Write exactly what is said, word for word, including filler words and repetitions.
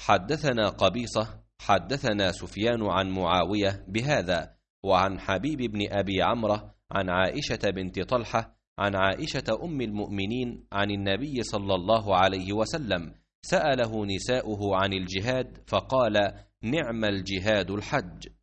حدثنا قبيصة حدثنا سفيان عن معاوية بهذا، وعن حبيب بن أبي عمرة عن عائشة بنت طلحة عن عائشة أم المؤمنين عن النبي صلى الله عليه وسلم سأله نساؤه عن الجهاد فقال: نعم الجهاد الحج.